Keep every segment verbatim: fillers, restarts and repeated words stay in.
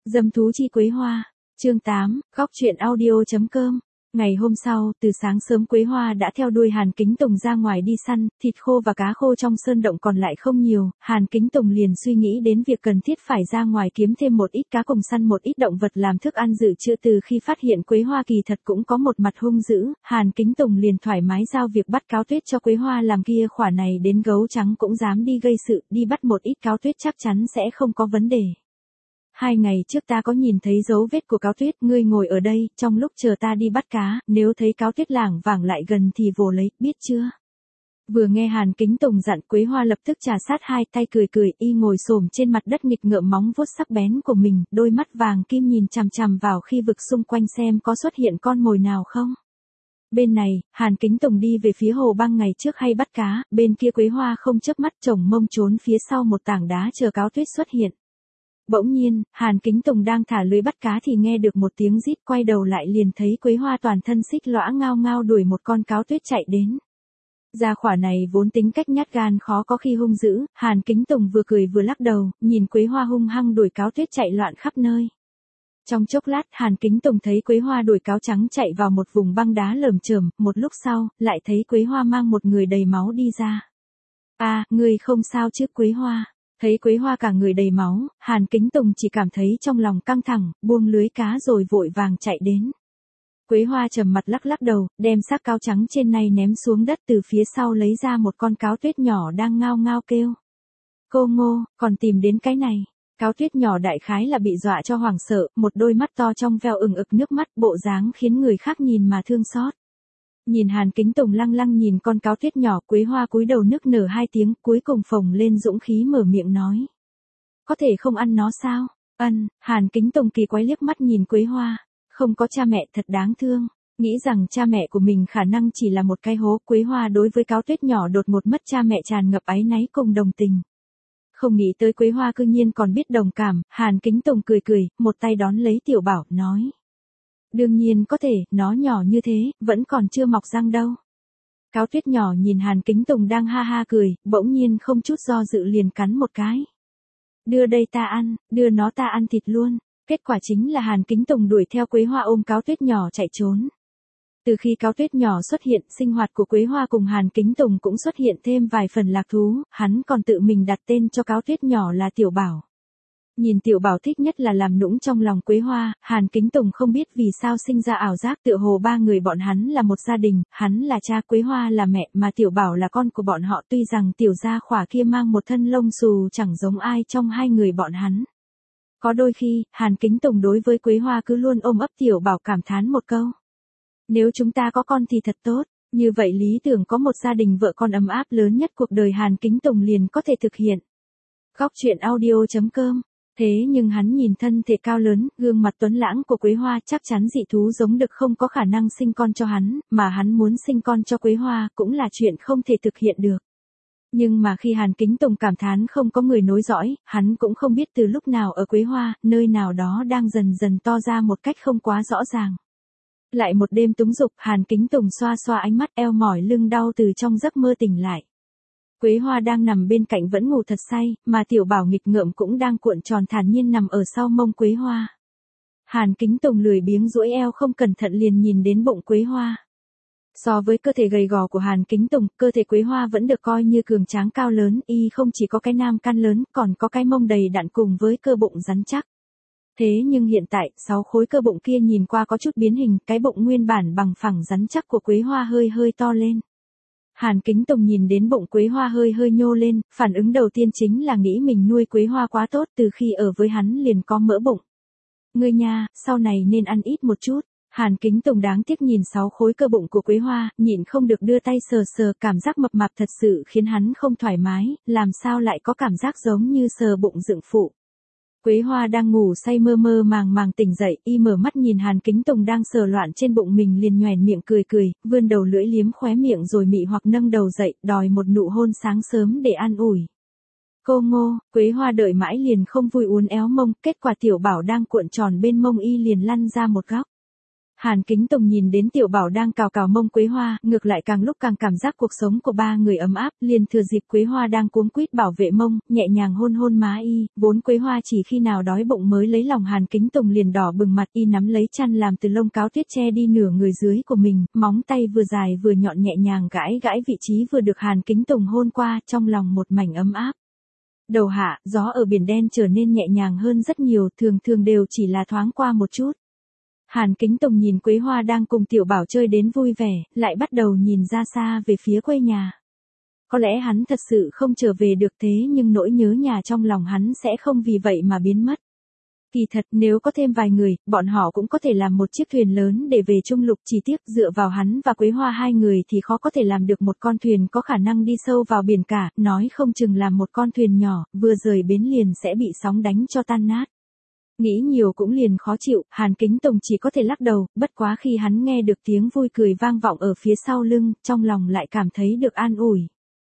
Dâm thú chi Quế Hoa, chương tám, góc truyện audio.com. Ngày hôm sau, từ sáng sớm Quế Hoa đã theo đuôi Hàn Kính Tùng ra ngoài đi săn, thịt khô và cá khô trong sơn động còn lại không nhiều, Hàn Kính Tùng liền suy nghĩ đến việc cần thiết phải ra ngoài kiếm thêm một ít cá cùng săn một ít động vật làm thức ăn dự trữ. Từ khi phát hiện Quế Hoa kỳ thật cũng có một mặt hung dữ, Hàn Kính Tùng liền thoải mái giao việc bắt cáo tuyết cho Quế Hoa làm, kia khỏa này đến gấu trắng cũng dám đi gây sự, đi bắt một ít cáo tuyết chắc chắn sẽ không có vấn đề. Hai ngày trước ta có nhìn thấy dấu vết của cáo tuyết, ngươi ngồi ở đây, trong lúc chờ ta đi bắt cá, nếu thấy cáo tuyết lảng vảng lại gần thì vồ lấy, biết chưa? Vừa nghe Hàn Kính Tùng dặn, Quế Hoa lập tức trà sát hai tay cười cười, y ngồi xổm trên mặt đất nghịch ngợm móng vuốt sắc bén của mình, đôi mắt vàng kim nhìn chằm chằm vào khi vực xung quanh xem có xuất hiện con mồi nào không. Bên này, Hàn Kính Tùng đi về phía hồ băng ngày trước hay bắt cá, bên kia Quế Hoa không chớp mắt chồng mông trốn phía sau một tảng đá chờ cáo tuyết xuất hiện. Bỗng nhiên, Hàn Kính Tùng đang thả lưới bắt cá thì nghe được một tiếng rít, quay đầu lại liền thấy Quế Hoa toàn thân xích lõa ngao ngao đuổi một con cáo tuyết chạy đến. Gia khỏa này vốn tính cách nhát gan khó có khi hung dữ, Hàn Kính Tùng vừa cười vừa lắc đầu, nhìn Quế Hoa hung hăng đuổi cáo tuyết chạy loạn khắp nơi. Trong chốc lát, Hàn Kính Tùng thấy Quế Hoa đuổi cáo trắng chạy vào một vùng băng đá lởm chởm, một lúc sau, lại thấy Quế Hoa mang một người đầy máu đi ra. À, ngươi không sao chứ Quế Hoa? Thấy Quế Hoa cả người đầy máu, Hàn Kính Tùng chỉ cảm thấy trong lòng căng thẳng, buông lưới cá rồi vội vàng chạy đến. Quế Hoa trầm mặt lắc lắc đầu, đem xác cáo trắng trên này ném xuống đất, từ phía sau lấy ra một con cáo tuyết nhỏ đang ngao ngao kêu. Cô Ngô, còn tìm đến cái này. Cáo tuyết nhỏ đại khái là bị dọa cho hoảng sợ, một đôi mắt to trong veo ửng ực nước mắt, bộ dáng khiến người khác nhìn mà thương xót. Nhìn Hàn Kính Tùng lăng lăng nhìn con cáo tuyết nhỏ, Quế Hoa cúi đầu nức nở hai tiếng, cuối cùng phồng lên dũng khí mở miệng nói. Có thể không ăn nó sao? Ân, Hàn Kính Tùng kỳ quái liếc mắt nhìn Quế Hoa. Không có cha mẹ thật đáng thương. Nghĩ rằng cha mẹ của mình khả năng chỉ là một cái hố, Quế Hoa đối với cáo tuyết nhỏ đột ngột mất cha mẹ tràn ngập áy náy cùng đồng tình. Không nghĩ tới Quế Hoa cư nhiên còn biết đồng cảm, Hàn Kính Tùng cười cười, một tay đón lấy Tiểu Bảo, nói. Đương nhiên có thể, nó nhỏ như thế, vẫn còn chưa mọc răng đâu. Cáo tuyết nhỏ nhìn Hàn Kính Tùng đang ha ha cười, bỗng nhiên không chút do dự liền cắn một cái. Đưa đây ta ăn, đưa nó ta ăn thịt luôn. Kết quả chính là Hàn Kính Tùng đuổi theo Quế Hoa ôm cáo tuyết nhỏ chạy trốn. Từ khi cáo tuyết nhỏ xuất hiện, sinh hoạt của Quế Hoa cùng Hàn Kính Tùng cũng xuất hiện thêm vài phần lạc thú, hắn còn tự mình đặt tên cho cáo tuyết nhỏ là Tiểu Bảo. Nhìn Tiểu Bảo thích nhất là làm nũng trong lòng Quế Hoa, Hàn Kính Tùng không biết vì sao sinh ra ảo giác tựa hồ ba người bọn hắn là một gia đình, hắn là cha, Quế Hoa là mẹ, mà Tiểu Bảo là con của bọn họ, tuy rằng tiểu gia khỏa kia mang một thân lông xù chẳng giống ai trong hai người bọn hắn. Có đôi khi, Hàn Kính Tùng đối với Quế Hoa cứ luôn ôm ấp Tiểu Bảo cảm thán một câu. Nếu chúng ta có con thì thật tốt, như vậy lý tưởng có một gia đình vợ con ấm áp lớn nhất cuộc đời Hàn Kính Tùng liền có thể thực hiện. Góc truyện audio.com. Thế nhưng hắn nhìn thân thể cao lớn, gương mặt tuấn lãng của Quế Hoa, chắc chắn dị thú giống đực không có khả năng sinh con cho hắn, mà hắn muốn sinh con cho Quế Hoa cũng là chuyện không thể thực hiện được. Nhưng mà khi Hàn Kính Tùng cảm thán không có người nối dõi, hắn cũng không biết từ lúc nào ở Quế Hoa, nơi nào đó đang dần dần to ra một cách không quá rõ ràng. Lại một đêm túng dục, Hàn Kính Tùng xoa xoa ánh mắt, eo mỏi lưng đau từ trong giấc mơ tỉnh lại. Quế Hoa đang nằm bên cạnh vẫn ngủ thật say, mà Tiểu Bảo nghịch ngợm cũng đang cuộn tròn thản nhiên nằm ở sau mông Quế Hoa. Hàn Kính Tùng lười biếng duỗi eo không cẩn thận liền nhìn đến bụng Quế Hoa. So với cơ thể gầy gò của Hàn Kính Tùng, cơ thể Quế Hoa vẫn được coi như cường tráng cao lớn, y không chỉ có cái nam can lớn, còn có cái mông đầy đặn cùng với cơ bụng rắn chắc. Thế nhưng hiện tại, sáu khối cơ bụng kia nhìn qua có chút biến hình, cái bụng nguyên bản bằng phẳng rắn chắc của Quế Hoa hơi hơi to lên. Hàn Kính Tùng nhìn đến bụng Quế Hoa hơi hơi nhô lên, phản ứng đầu tiên chính là nghĩ mình nuôi Quế Hoa quá tốt, từ khi ở với hắn liền có mỡ bụng. Ngươi nha, sau này nên ăn ít một chút. Hàn Kính Tùng đáng tiếc nhìn sáu khối cơ bụng của Quế Hoa, nhịn không được đưa tay sờ sờ, cảm giác mập mạp thật sự khiến hắn không thoải mái, làm sao lại có cảm giác giống như sờ bụng dựng phụ. Quế Hoa đang ngủ say mơ mơ màng màng tỉnh dậy, y mở mắt nhìn Hàn Kính Tùng đang sờ loạn trên bụng mình liền nhoẻn miệng cười cười, vươn đầu lưỡi liếm khóe miệng rồi mị hoặc nâng đầu dậy, đòi một nụ hôn sáng sớm để an ủi. Cô Ngô, Quế Hoa đợi mãi liền không vui uốn éo mông, kết quả Tiểu Bảo đang cuộn tròn bên mông y liền lăn ra một góc. Hàn Kính Tùng nhìn đến Tiểu Bảo đang cào cào mông Quế Hoa, ngược lại càng lúc càng cảm giác cuộc sống của ba người ấm áp, liền thừa dịp Quế Hoa đang cuống quýt bảo vệ mông, nhẹ nhàng hôn hôn má y, vốn Quế Hoa chỉ khi nào đói bụng mới lấy lòng Hàn Kính Tùng liền đỏ bừng mặt, y nắm lấy chăn làm từ lông cáo tuyết che đi nửa người dưới của mình, móng tay vừa dài vừa nhọn nhẹ nhàng gãi gãi vị trí vừa được Hàn Kính Tùng hôn qua, trong lòng một mảnh ấm áp. Đầu hạ, gió ở biển đen trở nên nhẹ nhàng hơn rất nhiều, thường thường đều chỉ là thoáng qua một chút. Hàn Kính Tùng nhìn Quế Hoa đang cùng Tiểu Bảo chơi đến vui vẻ, lại bắt đầu nhìn ra xa về phía quê nhà. Có lẽ hắn thật sự không trở về được thế nhưng nỗi nhớ nhà trong lòng hắn sẽ không vì vậy mà biến mất. Kỳ thật nếu có thêm vài người, bọn họ cũng có thể làm một chiếc thuyền lớn để về Trung Lục, chỉ tiếc dựa vào hắn và Quế Hoa hai người thì khó có thể làm được một con thuyền có khả năng đi sâu vào biển cả, nói không chừng làm một con thuyền nhỏ, vừa rời bến liền sẽ bị sóng đánh cho tan nát. Nghĩ nhiều cũng liền khó chịu, Hàn Kính Tùng chỉ có thể lắc đầu, bất quá khi hắn nghe được tiếng vui cười vang vọng ở phía sau lưng, trong lòng lại cảm thấy được an ủi.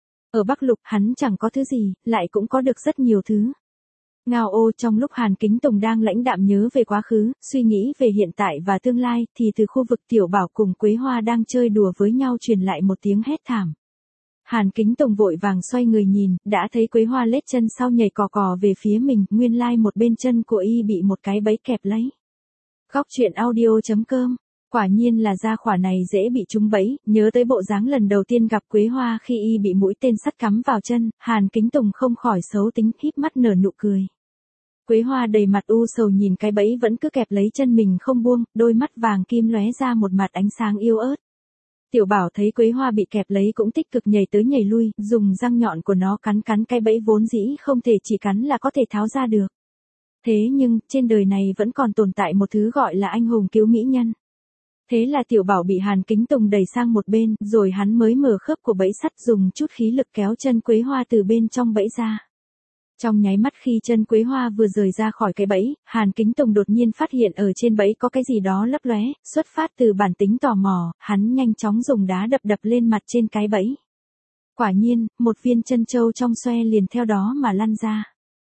Ở Bắc Lục hắn chẳng có thứ gì, lại cũng có được rất nhiều thứ. Ngao ô, trong lúc Hàn Kính Tùng đang lãnh đạm nhớ về quá khứ, suy nghĩ về hiện tại và tương lai, thì từ khu vực Tiểu Bảo cùng Quế Hoa đang chơi đùa với nhau truyền lại một tiếng hét thảm. Hàn Kính Tùng vội vàng xoay người nhìn, đã thấy Quế Hoa lết chân sau nhảy cò cò về phía mình, nguyên lai một bên chân của y bị một cái bẫy kẹp lấy. Góc truyện audio chấm com. Quả nhiên là gia khỏa này dễ bị trúng bẫy, nhớ tới bộ dáng lần đầu tiên gặp Quế Hoa khi y bị mũi tên sắt cắm vào chân, Hàn Kính Tùng không khỏi xấu tính, híp mắt nở nụ cười. Quế Hoa đầy mặt u sầu nhìn cái bẫy vẫn cứ kẹp lấy chân mình không buông, đôi mắt vàng kim lóe ra một mặt ánh sáng yêu ớt. Tiểu Bảo thấy Quế Hoa bị kẹp lấy cũng tích cực nhảy tới nhảy lui, dùng răng nhọn của nó cắn cắn cái bẫy vốn dĩ không thể chỉ cắn là có thể tháo ra được. Thế nhưng, trên đời này vẫn còn tồn tại một thứ gọi là anh hùng cứu mỹ nhân. Thế là Tiểu Bảo bị Hàn Kính Tùng đẩy sang một bên, rồi hắn mới mở khớp của bẫy sắt dùng chút khí lực kéo chân Quế Hoa từ bên trong bẫy ra. Trong nháy mắt khi chân Quế Hoa vừa rời ra khỏi cái bẫy, Hàn Kính Tùng đột nhiên phát hiện ở trên bẫy có cái gì đó lấp lóe, xuất phát từ bản tính tò mò, hắn nhanh chóng dùng đá đập đập lên mặt trên cái bẫy. Quả nhiên, một viên chân châu trong xoe liền theo đó mà lăn ra.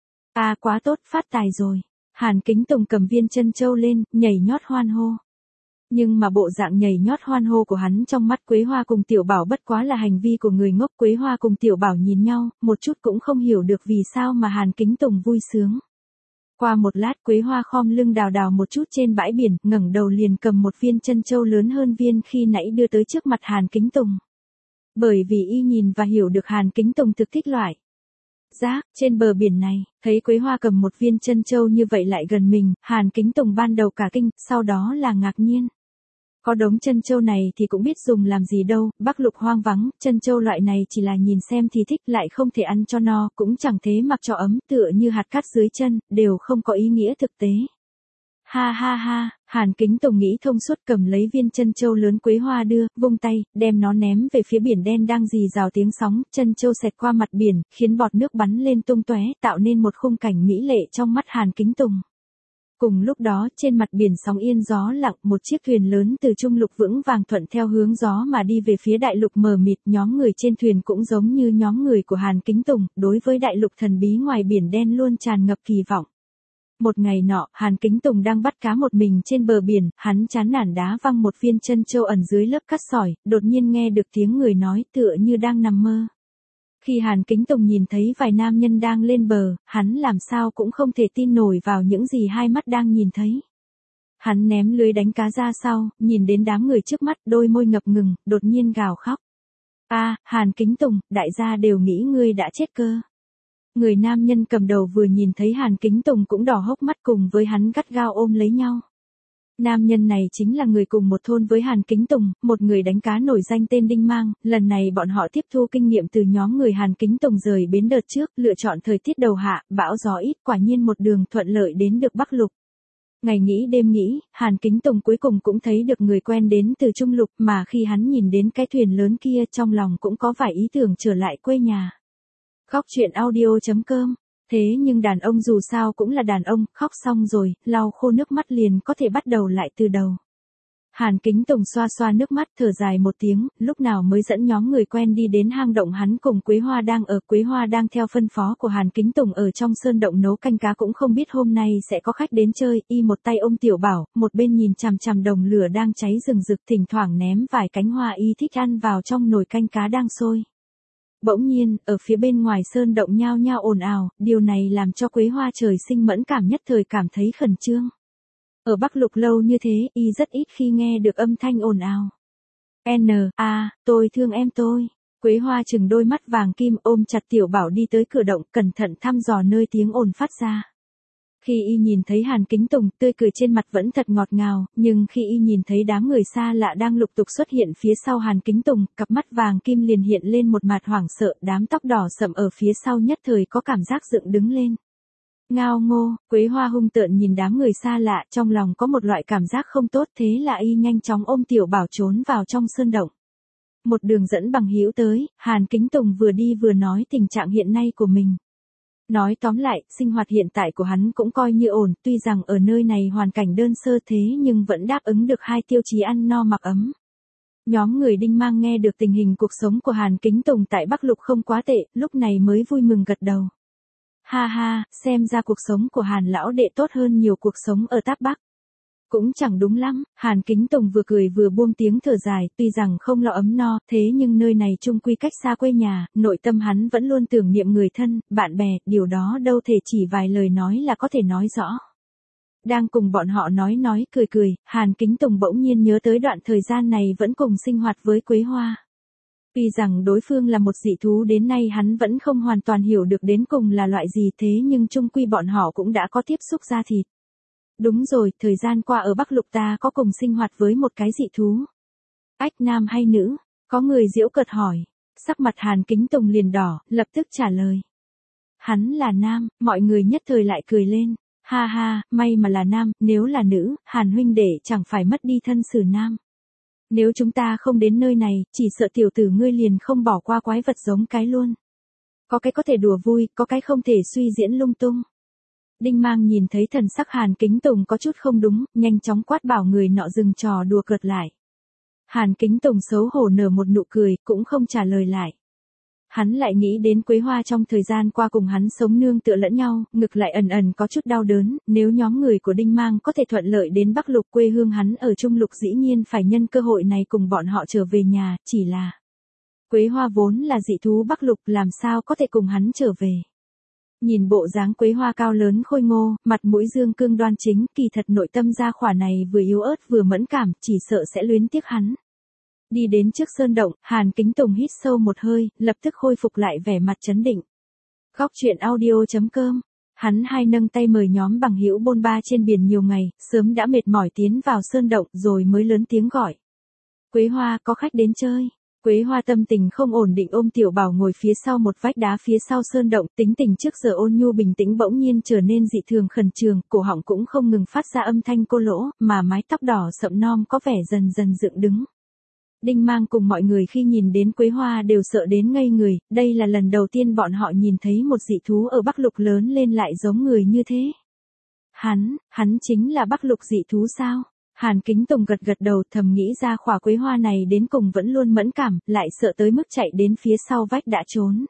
À quá tốt, phát tài rồi. Hàn Kính Tùng cầm viên chân châu lên, nhảy nhót hoan hô. Nhưng mà bộ dạng nhảy nhót hoan hô của hắn trong mắt Quế Hoa cùng Tiểu Bảo bất quá là hành vi của người ngốc. Quế Hoa cùng Tiểu Bảo nhìn nhau, một chút cũng không hiểu được vì sao mà Hàn Kính Tùng vui sướng. Qua một lát Quế Hoa khom lưng đào đào một chút trên bãi biển, ngẩng đầu liền cầm một viên chân châu lớn hơn viên khi nãy đưa tới trước mặt Hàn Kính Tùng. Bởi vì y nhìn và hiểu được Hàn Kính Tùng thực thích loại giác trên bờ biển này, thấy Quế Hoa cầm một viên chân châu như vậy lại gần mình, Hàn Kính Tùng ban đầu cả kinh, sau đó là ngạc nhiên. Có đống chân châu này thì cũng biết dùng làm gì đâu, Bắc Lục hoang vắng, chân châu loại này chỉ là nhìn xem thì thích lại không thể ăn cho no, cũng chẳng thế mặc cho ấm, tựa như hạt cát dưới chân, đều không có ý nghĩa thực tế. Ha ha ha, Hàn Kính Tùng nghĩ thông suốt cầm lấy viên chân châu lớn Quế Hoa đưa, vung tay, đem nó ném về phía biển đen đang rì rào tiếng sóng, chân châu xẹt qua mặt biển, khiến bọt nước bắn lên tung tóe, tạo nên một khung cảnh mỹ lệ trong mắt Hàn Kính Tùng. Cùng lúc đó, trên mặt biển sóng yên gió lặng, một chiếc thuyền lớn từ Trung Lục vững vàng thuận theo hướng gió mà đi về phía đại lục mờ mịt, nhóm người trên thuyền cũng giống như nhóm người của Hàn Kính Tùng, đối với đại lục thần bí ngoài biển đen luôn tràn ngập kỳ vọng. Một ngày nọ, Hàn Kính Tùng đang bắt cá một mình trên bờ biển, hắn chán nản đá văng một viên chân châu ẩn dưới lớp cát sỏi, đột nhiên nghe được tiếng người nói tựa như đang nằm mơ. Khi Hàn Kính Tùng nhìn thấy vài nam nhân đang lên bờ, hắn làm sao cũng không thể tin nổi vào những gì hai mắt đang nhìn thấy. Hắn ném lưới đánh cá ra sau, nhìn đến đám người trước mắt, đôi môi ngập ngừng, đột nhiên gào khóc. A, Hàn Kính Tùng, đại gia đều nghĩ ngươi đã chết cơ. Người nam nhân cầm đầu vừa nhìn thấy Hàn Kính Tùng cũng đỏ hốc mắt, cùng với hắn gắt gao ôm lấy nhau. Nam nhân này chính là người cùng một thôn với Hàn Kính Tùng, một người đánh cá nổi danh tên Đinh Mang, lần này bọn họ tiếp thu kinh nghiệm từ nhóm người Hàn Kính Tùng rời bến đợt trước, lựa chọn thời tiết đầu hạ, bão gió ít, quả nhiên một đường thuận lợi đến được Bắc Lục. Ngày nghĩ đêm nghĩ, Hàn Kính Tùng cuối cùng cũng thấy được người quen đến từ Trung Lục, mà khi hắn nhìn đến cái thuyền lớn kia trong lòng cũng có vài ý tưởng trở lại quê nhà. Góc truyện audio chấm com. Thế nhưng đàn ông dù sao cũng là đàn ông, khóc xong rồi, lau khô nước mắt liền có thể bắt đầu lại từ đầu. Hàn Kính Tùng xoa xoa nước mắt thở dài một tiếng, lúc nào mới dẫn nhóm người quen đi đến hang động hắn cùng Quế Hoa đang ở. Quế Hoa đang theo phân phó của Hàn Kính Tùng ở trong sơn động nấu canh cá, cũng không biết hôm nay sẽ có khách đến chơi, y một tay ôm Tiểu Bảo, một bên nhìn chằm chằm đồng lửa đang cháy rừng rực, thỉnh thoảng ném vài cánh hoa y thích ăn vào trong nồi canh cá đang sôi. Bỗng nhiên, ở phía bên ngoài sơn động nhao nhao ồn ào, điều này làm cho Quế Hoa trời sinh mẫn cảm nhất thời cảm thấy khẩn trương. Ở Bắc Lục lâu như thế, y rất ít khi nghe được âm thanh ồn ào. N, a, tôi thương em tôi. Quế Hoa chừng đôi mắt vàng kim ôm chặt Tiểu Bảo đi tới cửa động, cẩn thận thăm dò nơi tiếng ồn phát ra. Khi y nhìn thấy Hàn Kính Tùng, tươi cười trên mặt vẫn thật ngọt ngào, nhưng khi y nhìn thấy đám người xa lạ đang lục tục xuất hiện phía sau Hàn Kính Tùng, cặp mắt vàng kim liền hiện lên một mặt hoảng sợ, đám tóc đỏ sậm ở phía sau nhất thời có cảm giác dựng đứng lên. Ngao ngô, Quế Hoa hung tợn nhìn đám người xa lạ, trong lòng có một loại cảm giác không tốt, thế là y nhanh chóng ôm Tiểu Bảo trốn vào trong sơn động. Một đường dẫn bằng hữu tới, Hàn Kính Tùng vừa đi vừa nói tình trạng hiện nay của mình. Nói tóm lại, sinh hoạt hiện tại của hắn cũng coi như ổn, tuy rằng ở nơi này hoàn cảnh đơn sơ thế nhưng vẫn đáp ứng được hai tiêu chí ăn no mặc ấm. Nhóm người Đinh Mang nghe được tình hình cuộc sống của Hàn Kính Tùng tại Bắc Lục không quá tệ, lúc này mới vui mừng gật đầu. Ha ha, xem ra cuộc sống của Hàn lão đệ tốt hơn nhiều cuộc sống ở Táp Bắc. Cũng chẳng đúng lắm, Hàn Kính Tùng vừa cười vừa buông tiếng thở dài, tuy rằng không lo ấm no, thế nhưng nơi này chung quy cách xa quê nhà, nội tâm hắn vẫn luôn tưởng niệm người thân, bạn bè, điều đó đâu thể chỉ vài lời nói là có thể nói rõ. Đang cùng bọn họ nói nói cười cười, Hàn Kính Tùng bỗng nhiên nhớ tới đoạn thời gian này vẫn cùng sinh hoạt với Quế Hoa. Tuy rằng đối phương là một dị thú đến nay hắn vẫn không hoàn toàn hiểu được đến cùng là loại gì, thế nhưng chung quy bọn họ cũng đã có tiếp xúc da thịt. Đúng rồi, thời gian qua ở Bắc Lục ta có cùng sinh hoạt với một cái dị thú. Ách, nam hay nữ? Có người giễu cợt hỏi. Sắc mặt Hàn Kính Tùng liền đỏ, lập tức trả lời. Hắn là nam, mọi người nhất thời lại cười lên. Ha ha, may mà là nam, nếu là nữ, Hàn huynh đệ chẳng phải mất đi thân xử nam. Nếu chúng ta không đến nơi này, chỉ sợ tiểu tử ngươi liền không bỏ qua quái vật giống cái luôn. Có cái có thể đùa vui, có cái không thể suy diễn lung tung. Đinh Mang nhìn thấy thần sắc Hàn Kính Tùng có chút không đúng, nhanh chóng quát bảo người nọ dừng trò đùa cợt lại. Hàn Kính Tùng xấu hổ nở một nụ cười, cũng không trả lời lại. Hắn lại nghĩ đến Quế Hoa trong thời gian qua cùng hắn sống nương tựa lẫn nhau, ngực lại ẩn ẩn có chút đau đớn, nếu nhóm người của Đinh Mang có thể thuận lợi đến Bắc Lục quê hương hắn ở Trung Lục dĩ nhiên phải nhân cơ hội này cùng bọn họ trở về nhà, chỉ là Quế Hoa vốn là dị thú Bắc Lục làm sao có thể cùng hắn trở về. Nhìn bộ dáng Quế Hoa cao lớn khôi ngô, mặt mũi dương cương đoan chính, kỳ thật nội tâm gia khỏa này vừa yếu ớt vừa mẫn cảm, chỉ sợ sẽ luyến tiếc hắn. Đi đến trước sơn động, Hàn Kính Tùng hít sâu một hơi, lập tức khôi phục lại vẻ mặt trấn định. Góc truyện audio chấm com. Hắn hai nâng tay mời nhóm bằng hữu bôn ba trên biển nhiều ngày, sớm đã mệt mỏi tiến vào sơn động rồi mới lớn tiếng gọi. Quế Hoa, có khách đến chơi. Quế Hoa tâm tình không ổn định ôm Tiểu Bảo ngồi phía sau một vách đá phía sau sơn động, tính tình trước giờ ôn nhu bình tĩnh bỗng nhiên trở nên dị thường khẩn trương, cổ họng cũng không ngừng phát ra âm thanh cô lỗ, mà mái tóc đỏ sậm non có vẻ dần dần dựng đứng. Đinh Mang cùng mọi người khi nhìn đến Quế Hoa đều sợ đến ngây người, đây là lần đầu tiên bọn họ nhìn thấy một dị thú ở Bắc Lục lớn lên lại giống người như thế. Hắn, hắn chính là Bắc Lục dị thú sao? Hàn Kính Tùng gật gật đầu thầm nghĩ ra khỏa Quế Hoa này đến cùng vẫn luôn mẫn cảm, lại sợ tới mức chạy đến phía sau vách đã trốn.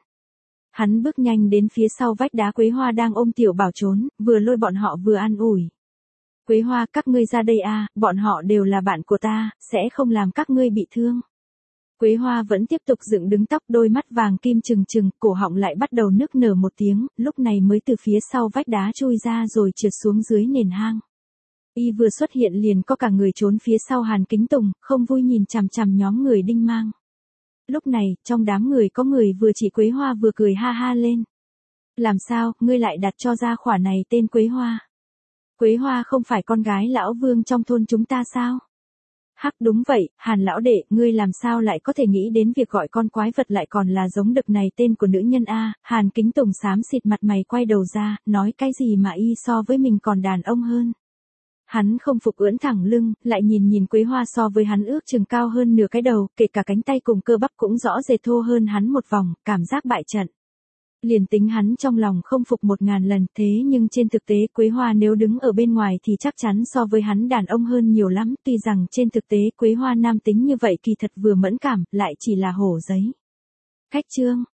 Hắn bước nhanh đến phía sau vách đá Quế Hoa đang ôm Tiểu Bảo trốn, vừa lôi bọn họ vừa an ủi. Quế Hoa, các ngươi ra đây a, bọn họ đều là bạn của ta, sẽ không làm các ngươi bị thương. Quế Hoa vẫn tiếp tục dựng đứng tóc, đôi mắt vàng kim trừng trừng, cổ họng lại bắt đầu nức nở một tiếng, lúc này mới từ phía sau vách đá chui ra rồi trượt xuống dưới nền hang. Y vừa xuất hiện liền có cả người trốn phía sau Hàn Kính Tùng, không vui nhìn chằm chằm nhóm người Đinh Mang. Lúc này, trong đám người có người vừa chỉ Quế Hoa vừa cười ha ha lên. Làm sao, ngươi lại đặt cho gia khỏa này tên Quế Hoa? Quế Hoa không phải con gái lão Vương trong thôn chúng ta sao? Hắc, đúng vậy, Hàn lão đệ, ngươi làm sao lại có thể nghĩ đến việc gọi con quái vật lại còn là giống đực này tên của nữ nhân a? Hàn Kính Tùng xám xịt mặt mày quay đầu ra, nói cái gì mà y so với mình còn đàn ông hơn. Hắn không phục ưỡn thẳng lưng, lại nhìn nhìn Quế Hoa so với hắn ước chừng cao hơn nửa cái đầu, kể cả cánh tay cùng cơ bắp cũng rõ rệt thô hơn hắn một vòng, cảm giác bại trận. Liền tính hắn trong lòng không phục một ngàn lần, thế nhưng trên thực tế Quế Hoa nếu đứng ở bên ngoài thì chắc chắn so với hắn đàn ông hơn nhiều lắm, tuy rằng trên thực tế Quế Hoa nam tính như vậy kỳ thật vừa mẫn cảm, lại chỉ là hổ giấy. Khách trương